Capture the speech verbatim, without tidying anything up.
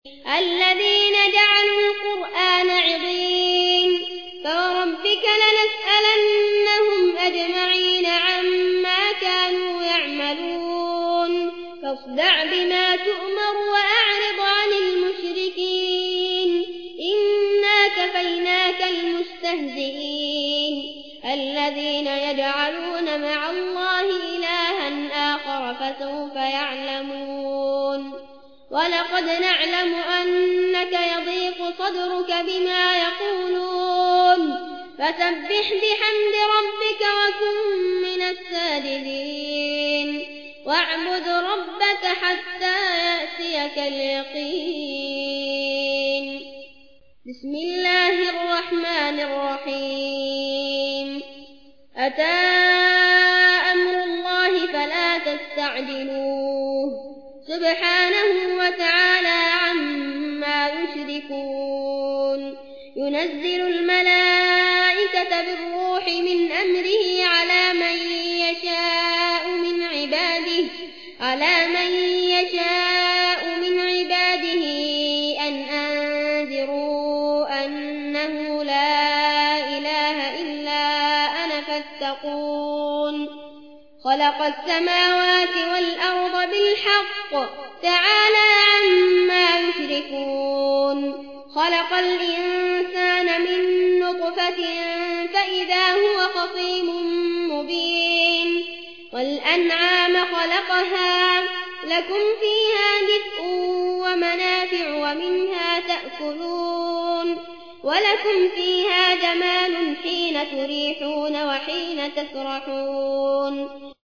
الذين جعلوا القرآن عضين فوربك لنسألنهم أجمعين عما كانوا يعملون فاصدع بما تؤمر وأعرض عن المشركين إنا كفيناك المستهزئين الذين يجعلون مع الله إلها آخر فسوف يعلمون ولقد نعلم أنك يضيق صدرك بما يقولون فسبح بحمد ربك وكن من الساجدين واعبد ربك حتى يأتيك اليقين بسم الله الرحمن الرحيم أتى أمر الله فلا تستعجلوه سبحانه وتعالى عما يشركون ينزل الملائكة بالروح من أمره على من يشاء من عباده على من يشاء من عباده أن أنذروا أنه لا إله إلا أنا فاتقون خلق السماوات والأرض بالحق تعالى عما يشركون خلق الإنسان من نطفة فإذا هو خصيم مبين والأنعام خلقها لكم فيها دفء ومنافع ومنها تأكلون ولكم فيها جمال حين تريحون وحين تسرحون